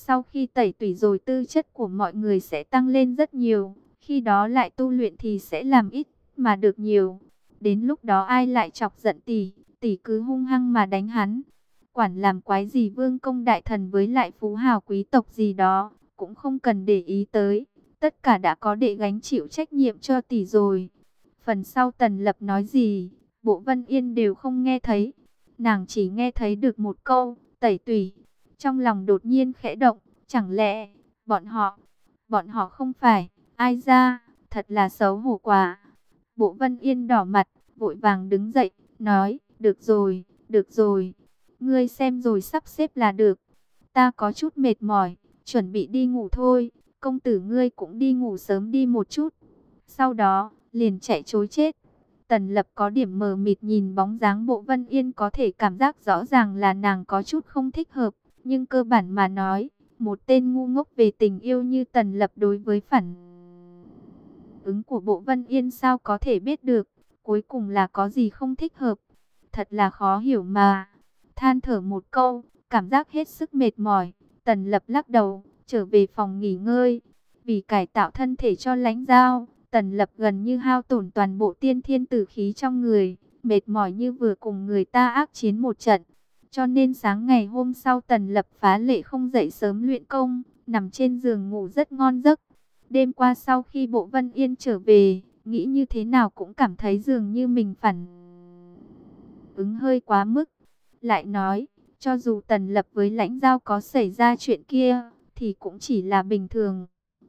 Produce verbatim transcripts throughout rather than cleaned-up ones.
Sau khi tẩy tủy rồi tư chất của mọi người sẽ tăng lên rất nhiều. Khi đó lại tu luyện thì sẽ làm ít mà được nhiều. Đến lúc đó ai lại chọc giận tỷ, tỷ cứ hung hăng mà đánh hắn. Quản làm quái gì vương công đại thần với lại phú hào quý tộc gì đó, cũng không cần để ý tới. Tất cả đã có để gánh chịu trách nhiệm cho tỷ rồi. Phần sau Tần Lập nói gì, Bộ Vân Yên đều không nghe thấy. Nàng chỉ nghe thấy được một câu, tẩy tủy. Trong lòng đột nhiên khẽ động, chẳng lẽ, bọn họ, bọn họ không phải, ai ra, thật là xấu hổ quá. Bộ Vân Yên đỏ mặt, vội vàng đứng dậy, nói, được rồi, được rồi, ngươi xem rồi sắp xếp là được. Ta có chút mệt mỏi, chuẩn bị đi ngủ thôi, công tử ngươi cũng đi ngủ sớm đi một chút. Sau đó, liền chạy trối chết. Tần Lập có điểm mờ mịt nhìn bóng dáng Bộ Vân Yên, có thể cảm giác rõ ràng là nàng có chút không thích hợp. Nhưng cơ bản mà nói, một tên ngu ngốc về tình yêu như Tần Lập đối với phản ứng của Bộ Vân Yên sao có thể biết được, cuối cùng là có gì không thích hợp. Thật là khó hiểu mà. Than thở một câu, cảm giác hết sức mệt mỏi, Tần Lập lắc đầu, trở về phòng nghỉ ngơi. Vì cải tạo thân thể cho Lãnh Dao, Tần Lập gần như hao tổn toàn bộ tiên thiên tử khí trong người, mệt mỏi như vừa cùng người ta ác chiến một trận. Cho nên sáng ngày hôm sau Tần Lập phá lệ không dậy sớm luyện công, nằm trên giường ngủ rất ngon giấc. Đêm qua sau khi Bộ Vân Yên trở về, nghĩ như thế nào cũng cảm thấy dường như mình phản ứng hơi quá mức. Lại nói, cho dù Tần Lập với Lãnh Dao có xảy ra chuyện kia, thì cũng chỉ là bình thường.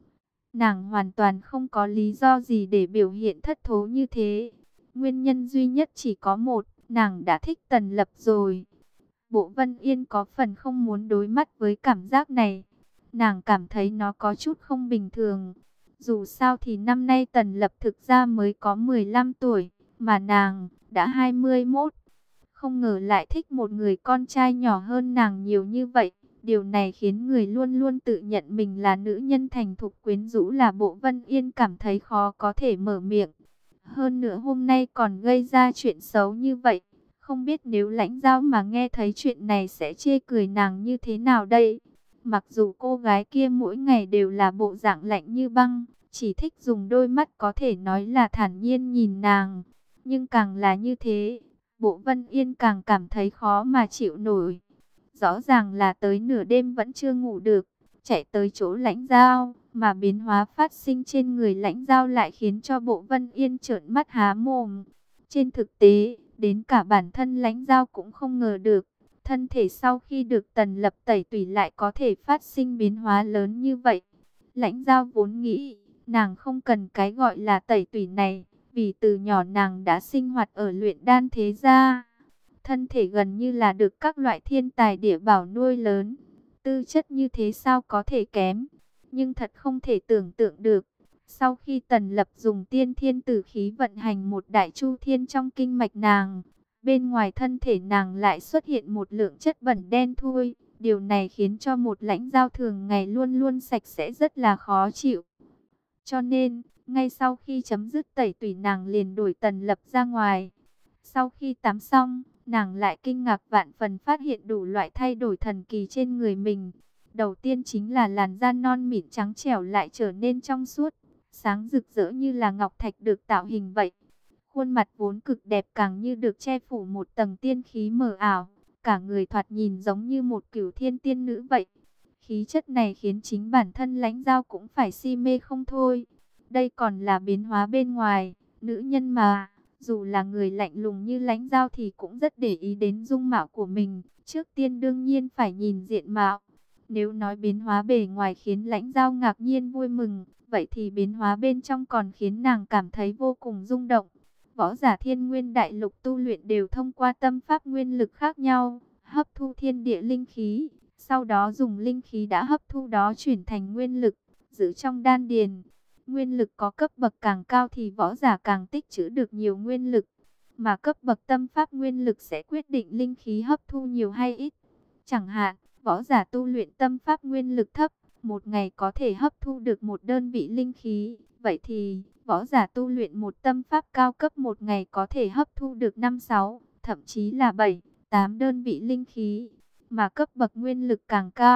Nàng hoàn toàn không có lý do gì để biểu hiện thất thố như thế. Nguyên nhân duy nhất chỉ có một, nàng đã thích Tần Lập rồi. Bộ Vân Yên có phần không muốn đối mặt với cảm giác này. Nàng cảm thấy nó có chút không bình thường. Dù sao thì năm nay Tần Lập thực ra mới có mười lăm tuổi, mà nàng đã hai mươi mốt. Không ngờ lại thích một người con trai nhỏ hơn nàng nhiều như vậy. Điều này khiến người luôn luôn tự nhận mình là nữ nhân thành thục quyến rũ là Bộ Vân Yên cảm thấy khó có thể mở miệng. Hơn nữa hôm nay còn gây ra chuyện xấu như vậy. Không biết nếu Lãnh Dao mà nghe thấy chuyện này sẽ chê cười nàng như thế nào đây. Mặc dù cô gái kia mỗi ngày đều là bộ dạng lạnh như băng, chỉ thích dùng đôi mắt có thể nói là thản nhiên nhìn nàng. Nhưng càng là như thế, Bộ Vân Yên càng cảm thấy khó mà chịu nổi. Rõ ràng là tới nửa đêm vẫn chưa ngủ được, chạy tới chỗ Lãnh Dao, mà biến hóa phát sinh trên người Lãnh Dao lại khiến cho Bộ Vân Yên trợn mắt há mồm. Trên thực tế, đến cả bản thân Lãnh Dao cũng không ngờ được, thân thể sau khi được Tần Lập tẩy tủy lại có thể phát sinh biến hóa lớn như vậy. Lãnh Dao vốn nghĩ, nàng không cần cái gọi là tẩy tủy này, vì từ nhỏ nàng đã sinh hoạt ở luyện đan thế gia. Thân thể gần như là được các loại thiên tài địa bảo nuôi lớn. Tư chất như thế sao có thể kém. Nhưng thật không thể tưởng tượng được. Sau khi Tần Lập dùng tiên thiên tử khí vận hành một đại chu thiên trong kinh mạch nàng, bên ngoài thân thể nàng lại xuất hiện một lượng chất bẩn đen thui. Điều này khiến cho một Lãnh Dao thường ngày luôn luôn sạch sẽ rất là khó chịu. Cho nên, ngay sau khi chấm dứt tẩy tủy nàng liền đuổi Tần Lập ra ngoài. Sau khi tắm xong, nàng lại kinh ngạc vạn phần phát hiện đủ loại thay đổi thần kỳ trên người mình. Đầu tiên chính là làn da non mịn trắng trẻo lại trở nên trong suốt, sáng rực rỡ như là ngọc thạch được tạo hình vậy. Khuôn mặt vốn cực đẹp càng như được che phủ một tầng tiên khí mờ ảo, cả người thoạt nhìn giống như một cửu thiên tiên nữ vậy. Khí chất này khiến chính bản thân Lãnh Dao cũng phải si mê không thôi. Đây còn là biến hóa bên ngoài, nữ nhân mà, dù là người lạnh lùng như Lãnh Dao thì cũng rất để ý đến dung mạo của mình. Trước tiên đương nhiên phải nhìn diện mạo. Nếu nói biến hóa bề ngoài khiến Lãnh Dao ngạc nhiên vui mừng, vậy thì biến hóa bên trong còn khiến nàng cảm thấy vô cùng rung động. Võ giả Thiên Nguyên Đại Lục tu luyện đều thông qua tâm pháp nguyên lực khác nhau, hấp thu thiên địa linh khí, sau đó dùng linh khí đã hấp thu đó chuyển thành nguyên lực, giữ trong đan điền. Nguyên lực có cấp bậc càng cao thì võ giả càng tích trữ được nhiều nguyên lực, mà cấp bậc tâm pháp nguyên lực sẽ quyết định linh khí hấp thu nhiều hay ít. Chẳng hạn, võ giả tu luyện tâm pháp nguyên lực thấp, một ngày có thể hấp thu được một đơn vị linh khí. Vậy thì, võ giả tu luyện một tâm pháp cao cấp một ngày có thể hấp thu được năm sáu, thậm chí là bảy, tám đơn vị linh khí. Mà cấp bậc nguyên lực càng cao,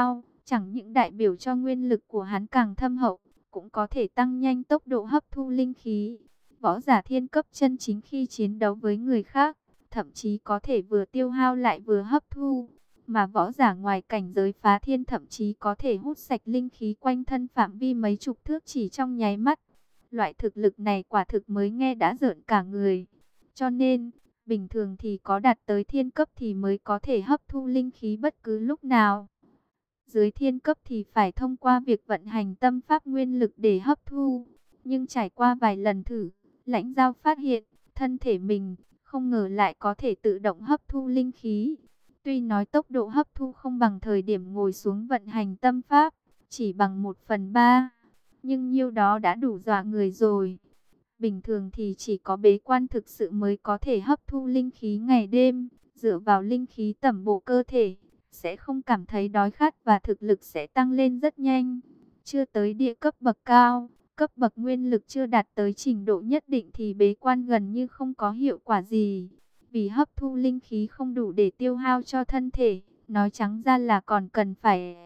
chẳng những đại biểu cho nguyên lực của hắn càng thâm hậu, cũng có thể tăng nhanh tốc độ hấp thu linh khí. Võ giả thiên cấp chân chính khi chiến đấu với người khác, thậm chí có thể vừa tiêu hao lại vừa hấp thu. Mà võ giả ngoài cảnh giới phá thiên thậm chí có thể hút sạch linh khí quanh thân phạm vi mấy chục thước chỉ trong nháy mắt. Loại thực lực này quả thực mới nghe đã rợn cả người. Cho nên, bình thường thì có đạt tới thiên cấp thì mới có thể hấp thu linh khí bất cứ lúc nào. Dưới thiên cấp thì phải thông qua việc vận hành tâm pháp nguyên lực để hấp thu. Nhưng trải qua vài lần thử, Lãnh Dao phát hiện, thân thể mình không ngờ lại có thể tự động hấp thu linh khí. Tuy nói tốc độ hấp thu không bằng thời điểm ngồi xuống vận hành tâm pháp, chỉ bằng một phần ba, nhưng nhiêu đó đã đủ dọa người rồi. Bình thường thì chỉ có bế quan thực sự mới có thể hấp thu linh khí ngày đêm, dựa vào linh khí tẩm bổ cơ thể, sẽ không cảm thấy đói khát và thực lực sẽ tăng lên rất nhanh. Chưa tới địa cấp bậc cao, cấp bậc nguyên lực chưa đạt tới trình độ nhất định thì bế quan gần như không có hiệu quả gì. Vì hấp thu linh khí không đủ để tiêu hao cho thân thể, nói trắng ra là còn cần phải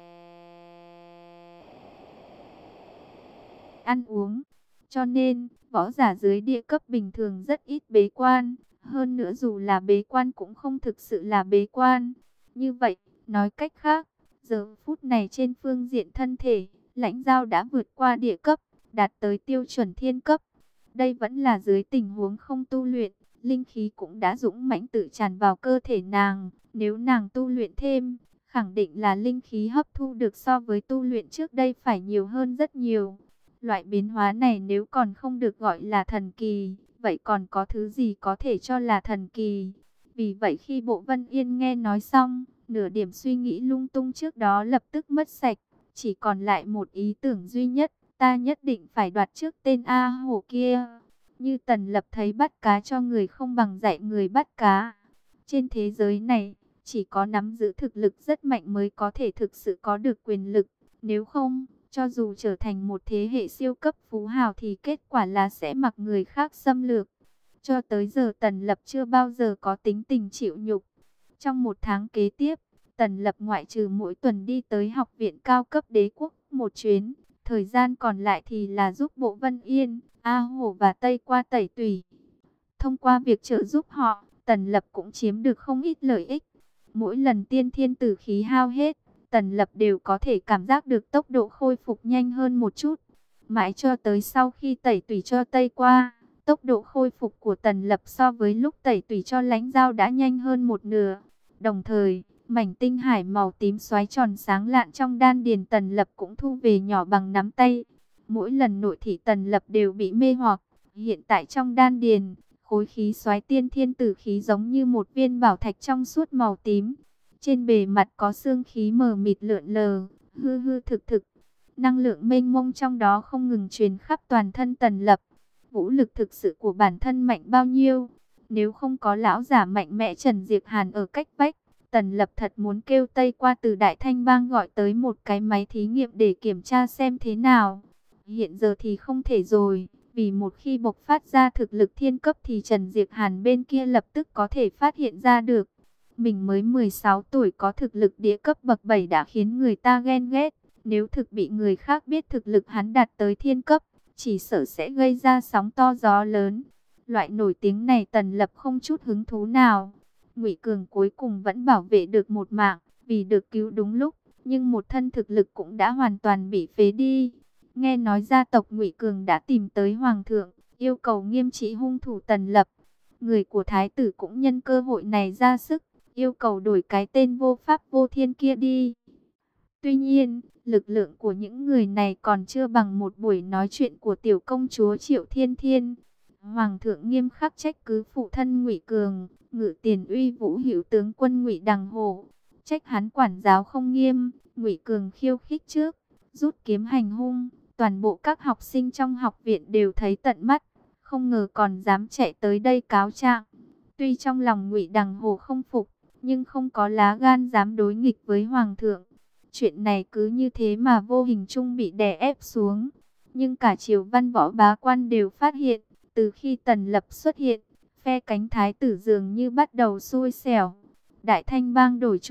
ăn uống. Cho nên, võ giả dưới địa cấp bình thường rất ít bế quan. Hơn nữa dù là bế quan cũng không thực sự là bế quan. Như vậy, nói cách khác, giờ phút này trên phương diện thân thể, Lãnh Dao đã vượt qua địa cấp, đạt tới tiêu chuẩn thiên cấp. Đây vẫn là dưới tình huống không tu luyện, linh khí cũng đã dũng mãnh tự tràn vào cơ thể nàng. Nếu nàng tu luyện thêm, khẳng định là linh khí hấp thu được so với tu luyện trước đây phải nhiều hơn rất nhiều. Loại biến hóa này nếu còn không được gọi là thần kỳ, vậy còn có thứ gì có thể cho là thần kỳ? Vì vậy khi Bộ Vân Yên nghe nói xong, nửa điểm suy nghĩ lung tung trước đó lập tức mất sạch, chỉ còn lại một ý tưởng duy nhất, ta nhất định phải đoạt trước tên A Hổ kia. Như Tần Lập thấy bắt cá cho người không bằng dạy người bắt cá. Trên thế giới này, chỉ có nắm giữ thực lực rất mạnh mới có thể thực sự có được quyền lực, nếu không, cho dù trở thành một thế hệ siêu cấp phú hào thì kết quả là sẽ mặc người khác xâm lược. Cho tới giờ Tần Lập chưa bao giờ có tính tình chịu nhục. Trong một tháng kế tiếp, Tần Lập ngoại trừ mỗi tuần đi tới học viện cao cấp đế quốc một chuyến, thời gian còn lại thì là giúp Bộ Vân Yên, A Hổ và Tây qua tẩy tủy. Thông qua việc trợ giúp họ, Tần Lập cũng chiếm được không ít lợi ích. Mỗi lần tiên thiên tử khí hao hết, Tần Lập đều có thể cảm giác được tốc độ khôi phục nhanh hơn một chút. Mãi cho tới sau khi tẩy tủy cho Tây qua, tốc độ khôi phục của Tần Lập so với lúc tẩy tủy cho Lãnh Dao đã nhanh hơn một nửa. Đồng thời, mảnh tinh hải màu tím xoáy tròn sáng lạn trong đan điền Tần Lập cũng thu về nhỏ bằng nắm tay. Mỗi lần nội thị Tần Lập đều bị mê hoặc. Hiện tại trong đan điền, khối khí xoáy tiên thiên tử khí giống như một viên bảo thạch trong suốt màu tím. Trên bề mặt có xương khí mờ mịt lượn lờ, hư hư thực thực. Năng lượng mênh mông trong đó không ngừng truyền khắp toàn thân Tần Lập. Vũ lực thực sự của bản thân mạnh bao nhiêu? Nếu không có lão giả mạnh mẽ Trần Diệp Hàn ở cách vách, Tần Lập thật muốn kêu Tây qua từ Đại Thanh Bang gọi tới một cái máy thí nghiệm để kiểm tra xem thế nào. Hiện giờ thì không thể rồi, vì một khi bộc phát ra thực lực thiên cấp thì Trần Diệp Hàn bên kia lập tức có thể phát hiện ra được. Mình mới mười sáu tuổi có thực lực địa cấp bậc bảy đã khiến người ta ghen ghét. Nếu thực bị người khác biết thực lực hắn đạt tới thiên cấp, chỉ sợ sẽ gây ra sóng to gió lớn. Loại nổi tiếng này Tần Lập không chút hứng thú nào. Ngụy Cường cuối cùng vẫn bảo vệ được một mạng, vì được cứu đúng lúc, nhưng một thân thực lực cũng đã hoàn toàn bị phế đi. Nghe nói gia tộc Ngụy Cường đã tìm tới Hoàng thượng, yêu cầu nghiêm trị hung thủ Tần Lập. Người của Thái tử cũng nhân cơ hội này ra sức, yêu cầu đổi cái tên vô pháp vô thiên kia đi. Tuy nhiên, lực lượng của những người này còn chưa bằng một buổi nói chuyện của tiểu công chúa Triệu Thiên Thiên. Hoàng thượng nghiêm khắc trách cứ phụ thân Ngụy Cường, Ngự Tiền Uy Vũ Hữu tướng quân Ngụy Đằng Hổ, trách hắn quản giáo không nghiêm. Ngụy Cường khiêu khích trước, rút kiếm hành hung, toàn bộ các học sinh trong học viện đều thấy tận mắt, không ngờ còn dám chạy tới đây cáo trạng. Tuy trong lòng Ngụy Đằng Hổ không phục, nhưng không có lá gan dám đối nghịch với Hoàng thượng. Chuyện này cứ như thế mà vô hình chung bị đè ép xuống. Nhưng cả triều văn võ bá quan đều phát hiện, từ khi Tần Lập xuất hiện, phe cánh thái tử dường như bắt đầu xui xẻo. Đại Thanh Bang đổi chủ,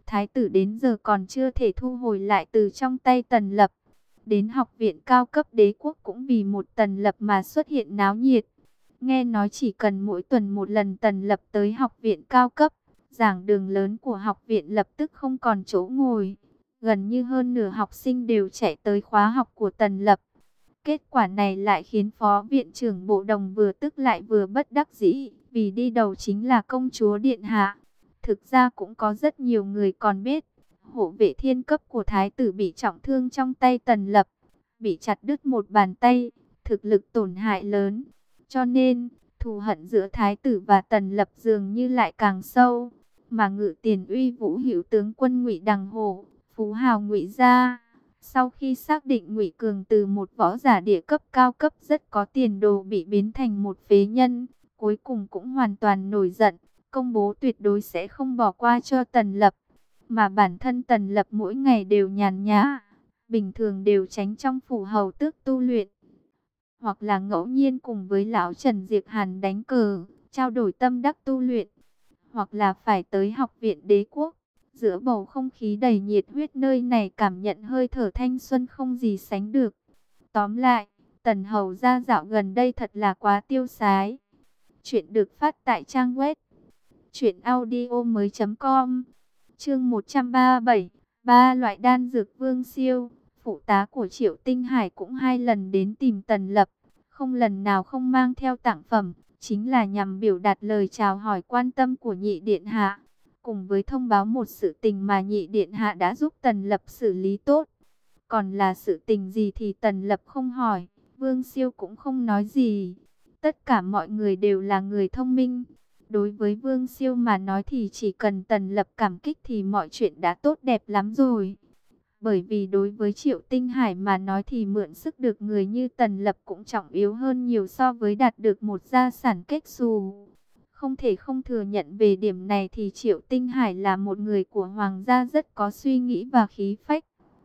thái tử đến giờ còn chưa thể thu hồi lại từ trong tay Tần Lập. Đến học viện cao cấp đế quốc cũng vì một Tần Lập mà xuất hiện náo nhiệt. Nghe nói chỉ cần mỗi tuần một lần Tần Lập tới học viện cao cấp, giảng đường lớn của học viện lập tức không còn chỗ ngồi. Gần như hơn nửa học sinh đều chạy tới khóa học của Tần Lập. Kết quả này lại khiến Phó Viện trưởng Bộ Đồng vừa tức lại vừa bất đắc dĩ, vì đi đầu chính là công chúa Điện Hạ. Thực ra cũng có rất nhiều người còn biết, hộ vệ thiên cấp của Thái tử bị trọng thương trong tay Tần Lập, bị chặt đứt một bàn tay, thực lực tổn hại lớn. Cho nên, thù hận giữa Thái tử và Tần Lập dường như lại càng sâu. Mà Ngự Tiền Uy Vũ Hữu tướng quân Ngụy Đằng Hổ, phú hào Ngụy gia, sau khi xác định Ngụy Cường từ một võ giả địa cấp cao cấp rất có tiền đồ bị biến thành một phế nhân, cuối cùng cũng hoàn toàn nổi giận, công bố tuyệt đối sẽ không bỏ qua cho Tần Lập. Mà bản thân Tần Lập mỗi ngày đều nhàn nhã, bình thường đều tránh trong phủ hầu tước tu luyện, hoặc là ngẫu nhiên cùng với lão Trần Diệt Hàn đánh cờ, trao đổi tâm đắc tu luyện, hoặc là phải tới học viện đế quốc. Giữa bầu không khí đầy nhiệt huyết nơi này cảm nhận hơi thở thanh xuân không gì sánh được. Tóm lại, Tần Hầu gia dạo gần đây thật là quá tiêu sái. Chuyện được phát tại trang web truyện audio mới chấm com. Chương một trăm ba mươi bảy, ba loại đan dược Vương Siêu. Phụ tá của Triệu Tinh Hải cũng hai lần đến tìm Tần Lập, không lần nào không mang theo tặng phẩm, chính là nhằm biểu đạt lời chào hỏi quan tâm của Nhị Điện Hạ, cùng với thông báo một sự tình mà Nhị Điện Hạ đã giúp Tần Lập xử lý tốt. Còn là sự tình gì thì Tần Lập không hỏi, Vương Siêu cũng không nói gì. Tất cả mọi người đều là người thông minh. Đối với Vương Siêu mà nói thì chỉ cần Tần Lập cảm kích thì mọi chuyện đã tốt đẹp lắm rồi. Bởi vì đối với Triệu Tinh Hải mà nói thì mượn sức được người như Tần Lập cũng trọng yếu hơn nhiều so với đạt được một gia sản kết xù. Không thể không thừa nhận về điểm này thì Triệu Tinh Hải là một người của Hoàng gia rất có suy nghĩ và khí phách.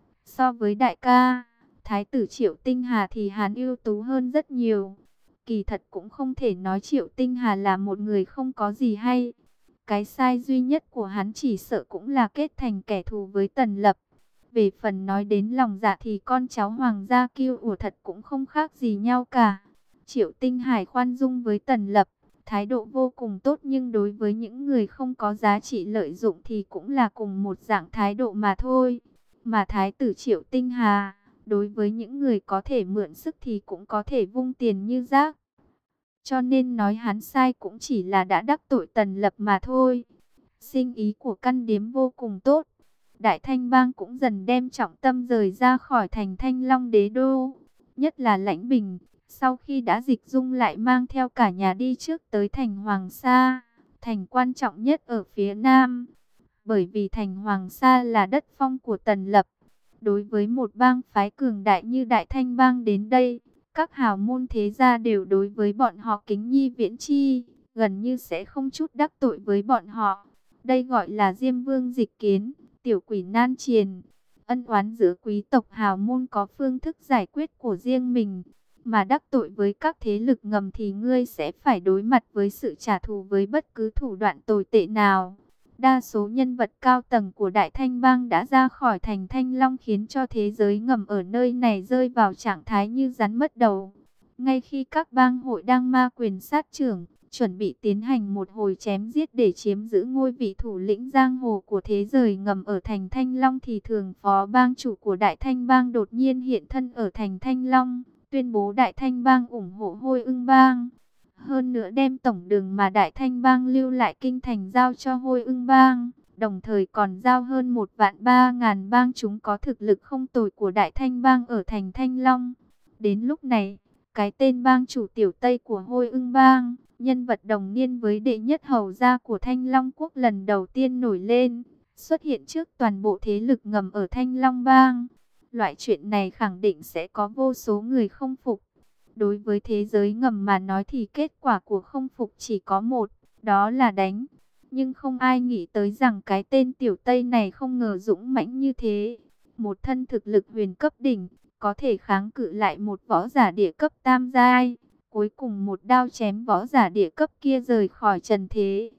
So với đại ca, Thái tử Triệu Tinh Hà thì hắn ưu tú hơn rất nhiều. Kỳ thật cũng không thể nói Triệu Tinh Hà là một người không có gì hay. Cái sai duy nhất của hắn chỉ sợ cũng là kết thành kẻ thù với Tần Lập. Về phần nói đến lòng dạ thì con cháu Hoàng gia kiêu ủa thật cũng không khác gì nhau cả. Triệu Tinh Hải khoan dung với Tần Lập, thái độ vô cùng tốt, nhưng đối với những người không có giá trị lợi dụng thì cũng là cùng một dạng thái độ mà thôi. Mà thái tử Triệu Tinh Hà, đối với những người có thể mượn sức thì cũng có thể vung tiền như rác. Cho nên nói hắn sai cũng chỉ là đã đắc tội Tần Lập mà thôi. Sinh ý của căn điếm vô cùng tốt. Đại Thanh Bang cũng dần đem trọng tâm rời ra khỏi thành Thanh Long đế đô, nhất là Lãnh Bình. Sau khi đã dịch dung lại mang theo cả nhà đi trước tới thành Hoàng Sa, thành quan trọng nhất ở phía Nam. Bởi vì thành Hoàng Sa là đất phong của Tần Lập. Đối với một bang phái cường đại như Đại Thanh Bang đến đây, các hào môn thế gia đều đối với bọn họ kính nhi viễn chi, gần như sẽ không chút đắc tội với bọn họ. Đây gọi là Diêm Vương dịch kiến, tiểu quỷ nan triền. Ân oán giữa quý tộc hào môn có phương thức giải quyết của riêng mình, mà đắc tội với các thế lực ngầm thì ngươi sẽ phải đối mặt với sự trả thù với bất cứ thủ đoạn tồi tệ nào. Đa số nhân vật cao tầng của Đại Thanh Bang đã ra khỏi thành Thanh Long, khiến cho thế giới ngầm ở nơi này rơi vào trạng thái như rắn mất đầu. Ngay khi các bang hội đang ma quyền sát trưởng, chuẩn bị tiến hành một hồi chém giết để chiếm giữ ngôi vị thủ lĩnh giang hồ của thế giới ngầm ở thành Thanh Long, thì thường phó bang chủ của Đại Thanh Bang đột nhiên hiện thân ở thành Thanh Long, tuyên bố Đại Thanh Bang ủng hộ Hôi Ưng Bang. Hơn nữa đem tổng đường mà Đại Thanh Bang lưu lại kinh thành giao cho Hôi Ưng Bang, đồng thời còn giao hơn một vạn ba ngàn bang chúng có thực lực không tồi của Đại Thanh Bang ở thành Thanh Long. Đến lúc này, cái tên bang chủ tiểu Tây của Hôi Ưng Bang, nhân vật đồng niên với đệ nhất hầu gia của Thanh Long Quốc, lần đầu tiên nổi lên, xuất hiện trước toàn bộ thế lực ngầm ở Thanh Long Bang. Loại chuyện này khẳng định sẽ có vô số người không phục. Đối với thế giới ngầm mà nói thì kết quả của không phục chỉ có một, đó là đánh. Nhưng không ai nghĩ tới rằng cái tên tiểu Tây này không ngờ dũng mãnh như thế. Một thân thực lực huyền cấp đỉnh, có thể kháng cự lại một võ giả địa cấp tam giai. Cuối cùng một đao chém võ giả địa cấp kia rời khỏi trần thế.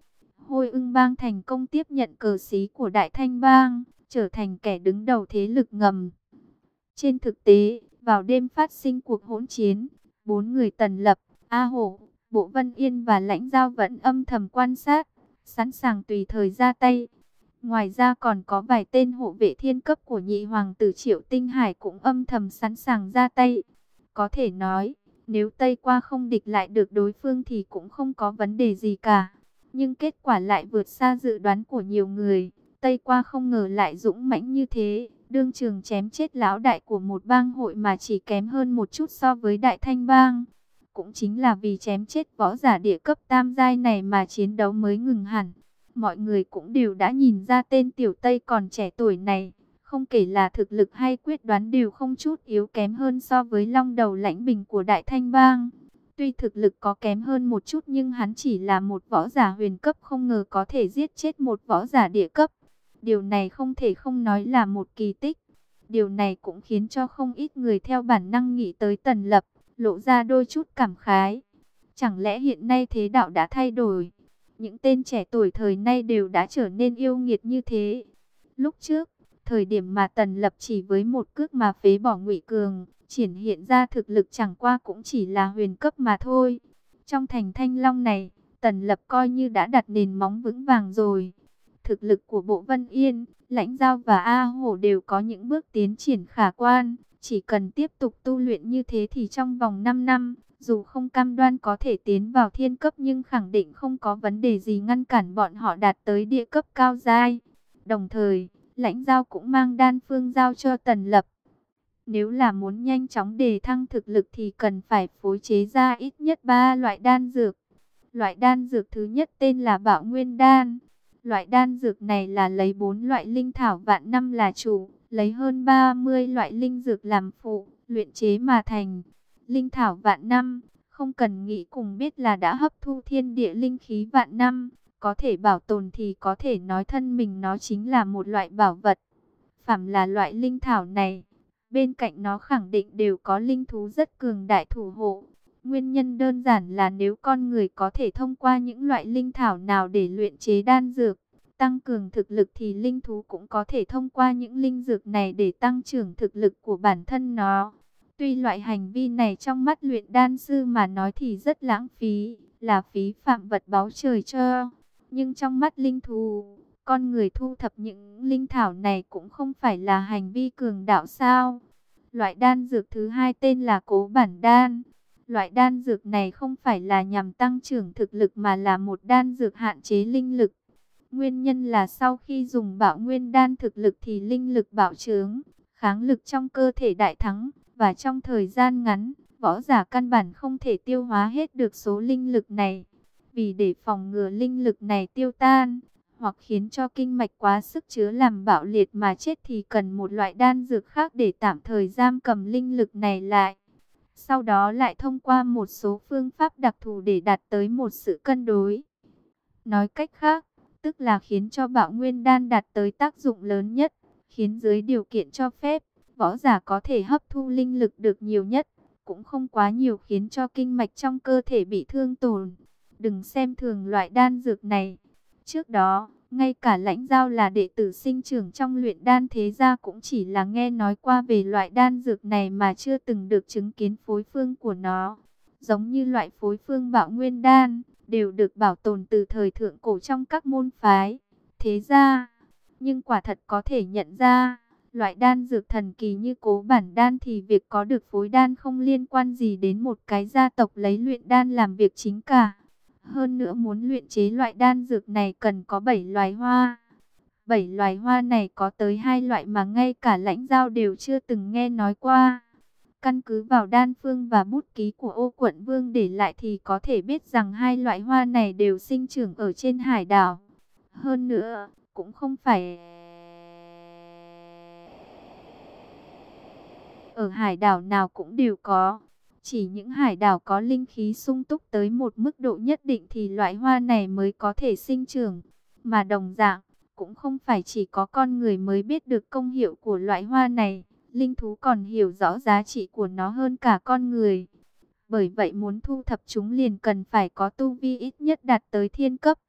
Hôi Ưng Bang thành công tiếp nhận cờ xí của Đại Thanh Bang, trở thành kẻ đứng đầu thế lực ngầm. Trên thực tế, vào đêm phát sinh cuộc hỗn chiến, bốn người Tần Lập, A Hổ, Bộ Vân Yên và Lãnh Giao vẫn âm thầm quan sát, sẵn sàng tùy thời ra tay. Ngoài ra còn có vài tên hộ vệ thiên cấp của nhị hoàng tử Triệu Tinh Hải cũng âm thầm sẵn sàng ra tay. Có thể nói, nếu Tây qua không địch lại được đối phương thì cũng không có vấn đề gì cả. Nhưng kết quả lại vượt xa dự đoán của nhiều người. Tây qua không ngờ lại dũng mãnh như thế, đương trường chém chết lão đại của một bang hội mà chỉ kém hơn một chút so với Đại Thanh Bang. Cũng chính là vì chém chết võ giả địa cấp tam giai này mà chiến đấu mới ngừng hẳn. Mọi người cũng đều đã nhìn ra tên tiểu Tây còn trẻ tuổi này, không kể là thực lực hay quyết đoán đều không chút yếu kém hơn so với long đầu Lãnh Bình của Đại Thanh Bang. Tuy thực lực có kém hơn một chút nhưng hắn chỉ là một võ giả huyền cấp, không ngờ có thể giết chết một võ giả địa cấp. Điều này không thể không nói là một kỳ tích. Điều này cũng khiến cho không ít người theo bản năng nghĩ tới Tần Lập, lộ ra đôi chút cảm khái. Chẳng lẽ hiện nay thế đạo đã thay đổi? Những tên trẻ tuổi thời nay đều đã trở nên yêu nghiệt như thế. Lúc trước, thời điểm mà Tần Lập chỉ với một cước mà phế bỏ Ngụy Cường, triển hiện ra thực lực chẳng qua cũng chỉ là huyền cấp mà thôi. Trong thành Thanh Long này, Tần Lập coi như đã đặt nền móng vững vàng rồi. Thực lực của Bộ Vân Yên, Lãnh Giao và A Hổ đều có những bước tiến triển khả quan. Chỉ cần tiếp tục tu luyện như thế thì trong vòng năm năm, dù không cam đoan có thể tiến vào thiên cấp nhưng khẳng định không có vấn đề gì ngăn cản bọn họ đạt tới địa cấp cao giai. Đồng thời, Lãnh Giao cũng mang đan phương giao cho Tần Lập. Nếu là muốn nhanh chóng đề thăng thực lực thì cần phải phối chế ra ít nhất ba loại đan dược. Loại đan dược thứ nhất tên là Bảo Nguyên Đan. Loại đan dược này là lấy bốn loại linh thảo vạn năm là chủ, lấy hơn ba mươi loại linh dược làm phụ, luyện chế mà thành. Linh thảo vạn năm, không cần nghĩ cùng biết là đã hấp thu thiên địa linh khí vạn năm, có thể bảo tồn thì có thể nói thân mình nó chính là một loại bảo vật. Phàm là loại linh thảo này, bên cạnh nó khẳng định đều có linh thú rất cường đại thủ hộ. Nguyên nhân đơn giản là nếu con người có thể thông qua những loại linh thảo nào để luyện chế đan dược, tăng cường thực lực thì linh thú cũng có thể thông qua những linh dược này để tăng trưởng thực lực của bản thân nó. Tuy loại hành vi này trong mắt luyện đan sư mà nói thì rất lãng phí, là phí phạm vật báu trời cho. Nhưng trong mắt linh thú, con người thu thập những linh thảo này cũng không phải là hành vi cường đạo sao. Loại đan dược thứ hai tên là Cố Bản Đan. Loại đan dược này không phải là nhằm tăng trưởng thực lực mà là một đan dược hạn chế linh lực. Nguyên nhân là sau khi dùng Bảo Nguyên Đan thực lực thì linh lực bạo trướng, kháng lực trong cơ thể đại thắng. Và trong thời gian ngắn, võ giả căn bản không thể tiêu hóa hết được số linh lực này. Vì để phòng ngừa linh lực này tiêu tan, hoặc khiến cho kinh mạch quá sức chứa làm bạo liệt mà chết thì cần một loại đan dược khác để tạm thời giam cầm linh lực này lại. Sau đó lại thông qua một số phương pháp đặc thù để đạt tới một sự cân đối. Nói cách khác, tức là khiến cho Bảo Nguyên Đan đạt tới tác dụng lớn nhất, khiến dưới điều kiện cho phép, võ giả có thể hấp thu linh lực được nhiều nhất, cũng không quá nhiều khiến cho kinh mạch trong cơ thể bị thương tổn. Đừng xem thường loại đan dược này. Trước đó, ngay cả Lãnh Giao là đệ tử sinh trưởng trong luyện đan thế gia cũng chỉ là nghe nói qua về loại đan dược này mà chưa từng được chứng kiến phối phương của nó. Giống như loại phối phương Bảo Nguyên Đan, đều được bảo tồn từ thời thượng cổ trong các môn phái, thế gia. Nhưng quả thật có thể nhận ra, loại đan dược thần kỳ như Cố Bản Đan thì việc có được phối đan không liên quan gì đến một cái gia tộc lấy luyện đan làm việc chính cả. Hơn nữa muốn luyện chế loại đan dược này cần có bảy loài hoa. bảy loài hoa này có tới hai loại mà ngay cả Lãnh Giao đều chưa từng nghe nói qua. Căn cứ vào đan phương và bút ký của Ô Quận Vương để lại thì có thể biết rằng hai loại hoa này đều sinh trưởng ở trên hải đảo. Hơn nữa, cũng không phải ở hải đảo nào cũng đều có. Chỉ những hải đảo có linh khí sung túc tới một mức độ nhất định thì loại hoa này mới có thể sinh trưởng. Mà đồng dạng, cũng không phải chỉ có con người mới biết được công hiệu của loại hoa này. Linh thú còn hiểu rõ giá trị của nó hơn cả con người. Bởi vậy muốn thu thập chúng liền cần phải có tu vi ít nhất đạt tới thiên cấp.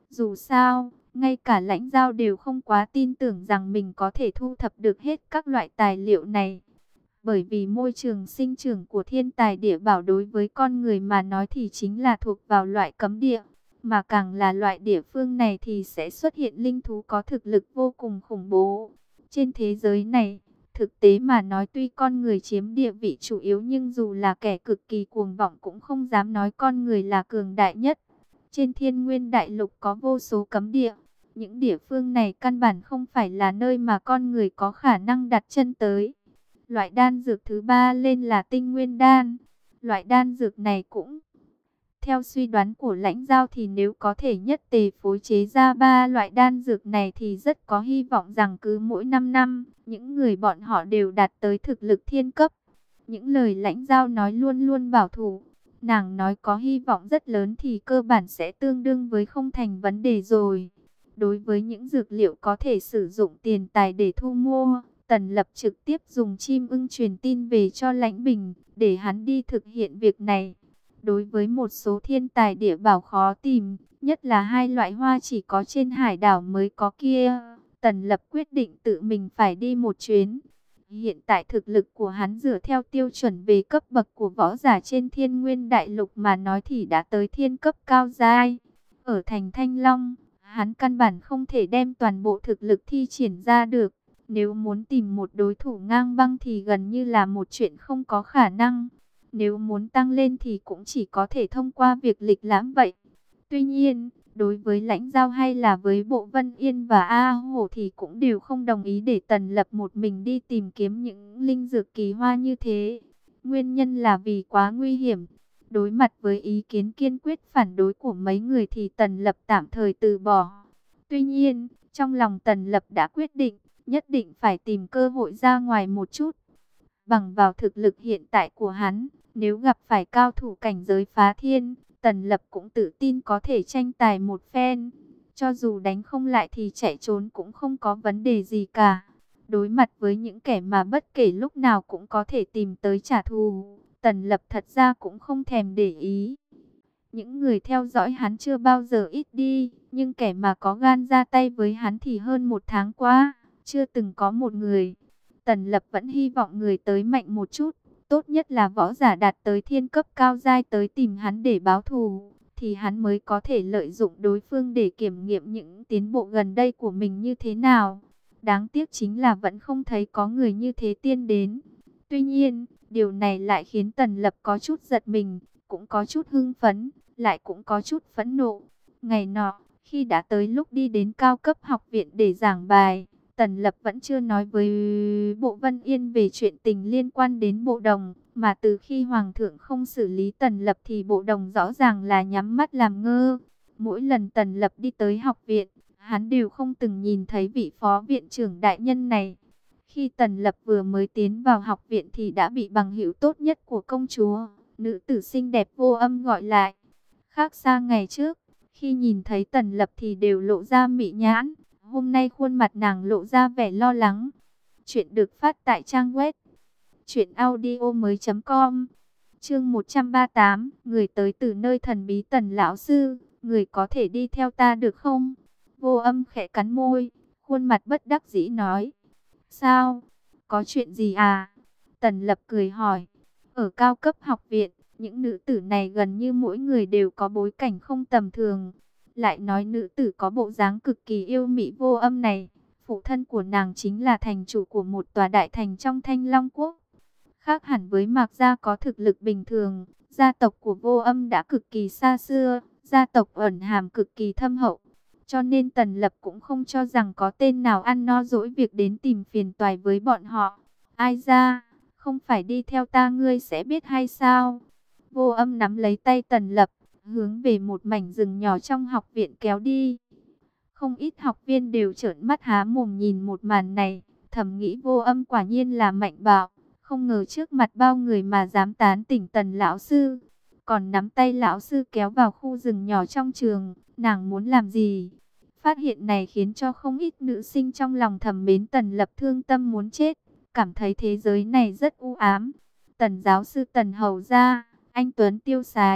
Dù sao, ngay cả lãnh giao đều không quá tin tưởng rằng mình có thể thu thập được hết các loại tài liệu này. Bởi vì môi trường sinh trưởng của thiên tài địa bảo đối với con người mà nói thì chính là thuộc vào loại cấm địa. Mà càng là loại địa phương này thì sẽ xuất hiện linh thú có thực lực vô cùng khủng bố. Trên thế giới này, thực tế mà nói tuy con người chiếm địa vị chủ yếu nhưng dù là kẻ cực kỳ cuồng vọng cũng không dám nói con người là cường đại nhất. Trên thiên nguyên đại lục có vô số cấm địa. Những địa phương này căn bản không phải là nơi mà con người có khả năng đặt chân tới. Loại đan dược thứ ba lên là tinh nguyên đan. Loại đan dược này cũng theo suy đoán của lãnh giao thì nếu có thể nhất tề phối chế ra ba loại đan dược này thì rất có hy vọng rằng cứ mỗi năm năm, những người bọn họ đều đạt tới thực lực thiên cấp. Những lời lãnh giao nói luôn luôn bảo thủ. Nàng nói có hy vọng rất lớn thì cơ bản sẽ tương đương với không thành vấn đề rồi. Đối với những dược liệu có thể sử dụng tiền tài để thu mua, Tần Lập trực tiếp dùng chim ưng truyền tin về cho Lãnh Bình, để hắn đi thực hiện việc này. Đối với một số thiên tài địa bảo khó tìm, nhất là hai loại hoa chỉ có trên hải đảo mới có kia, Tần Lập quyết định tự mình phải đi một chuyến. Hiện tại thực lực của hắn dựa theo tiêu chuẩn về cấp bậc của võ giả trên thiên nguyên đại lục mà nói thì đã tới thiên cấp cao giai. Ở thành Thanh Long, hắn căn bản không thể đem toàn bộ thực lực thi triển ra được. Nếu muốn tìm một đối thủ ngang băng thì gần như là một chuyện không có khả năng. Nếu muốn tăng lên thì cũng chỉ có thể thông qua việc lịch lãm vậy. Tuy nhiên, đối với lãnh giao hay là với Bộ Vân Yên và A Hổ thì cũng đều không đồng ý để Tần Lập một mình đi tìm kiếm những linh dược kỳ hoa như thế. Nguyên nhân là vì quá nguy hiểm. Đối mặt với ý kiến kiên quyết phản đối của mấy người thì Tần Lập tạm thời từ bỏ. Tuy nhiên, trong lòng Tần Lập đã quyết định, nhất định phải tìm cơ hội ra ngoài một chút. Bằng vào thực lực hiện tại của hắn, nếu gặp phải cao thủ cảnh giới phá thiên, Tần Lập cũng tự tin có thể tranh tài một phen. Cho dù đánh không lại thì chạy trốn cũng không có vấn đề gì cả. Đối mặt với những kẻ mà bất kể lúc nào cũng có thể tìm tới trả thù, Tần Lập thật ra cũng không thèm để ý. Những người theo dõi hắn chưa bao giờ ít đi, nhưng kẻ mà có gan ra tay với hắn thì hơn một tháng qua, chưa từng có một người. Tần Lập vẫn hy vọng người tới mạnh một chút, tốt nhất là võ giả đạt tới thiên cấp cao giai tới tìm hắn để báo thù, thì hắn mới có thể lợi dụng đối phương để kiểm nghiệm những tiến bộ gần đây của mình như thế nào. Đáng tiếc chính là vẫn không thấy có người như thế tiên đến. Tuy nhiên, điều này lại khiến Tần Lập có chút giật mình, cũng có chút hưng phấn, lại cũng có chút phẫn nộ. Ngày nọ, khi đã tới lúc đi đến cao cấp học viện để giảng bài, Tần Lập vẫn chưa nói với Bộ Vân Yên về chuyện tình liên quan đến Bộ Đồng, mà từ khi Hoàng thượng không xử lý Tần Lập thì Bộ Đồng rõ ràng là nhắm mắt làm ngơ. Mỗi lần Tần Lập đi tới học viện, hắn đều không từng nhìn thấy vị phó viện trưởng đại nhân này. Khi Tần Lập vừa mới tiến vào học viện thì đã bị bằng hữu tốt nhất của công chúa, nữ tử xinh đẹp Vô Âm gọi lại. Khác xa ngày trước, khi nhìn thấy Tần Lập thì đều lộ ra mị nhãn. Hôm nay khuôn mặt nàng lộ ra vẻ lo lắng. Chuyện được phát tại trang web truyện audio mới chấm com. Chương một trăm ba mươi tám, người tới từ nơi thần bí Tần lão sư, người có thể đi theo ta được không? Vô Âm khẽ cắn môi, khuôn mặt bất đắc dĩ nói. Sao? Có chuyện gì à? Tần Lập cười hỏi. Ở cao cấp học viện, những nữ tử này gần như mỗi người đều có bối cảnh không tầm thường. Lại nói nữ tử có bộ dáng cực kỳ yêu mị Vô Âm này, phụ thân của nàng chính là thành chủ của một tòa đại thành trong Thanh Long Quốc. Khác hẳn với Mạc gia có thực lực bình thường, gia tộc của Vô Âm đã cực kỳ xa xưa, gia tộc ẩn hàm cực kỳ thâm hậu. Cho nên Tần Lập cũng không cho rằng có tên nào ăn no dỗi việc đến tìm phiền toái với bọn họ. Ai ra, không phải đi theo ta ngươi sẽ biết hay sao? Vô Âm nắm lấy tay Tần Lập, hướng về một mảnh rừng nhỏ trong học viện kéo đi. Không ít học viên đều trợn mắt há mồm nhìn một màn này, thầm nghĩ Vô Âm quả nhiên là mạnh bạo, không ngờ trước mặt bao người mà dám tán tỉnh Tần lão sư, còn nắm tay lão sư kéo vào khu rừng nhỏ trong trường, nàng muốn làm gì? Phát hiện này khiến cho không ít nữ sinh trong lòng thầm mến Tần Lập thương tâm muốn chết, cảm thấy thế giới này rất u ám. Tần giáo sư Tần hầu gia, anh tuấn tiêu sái,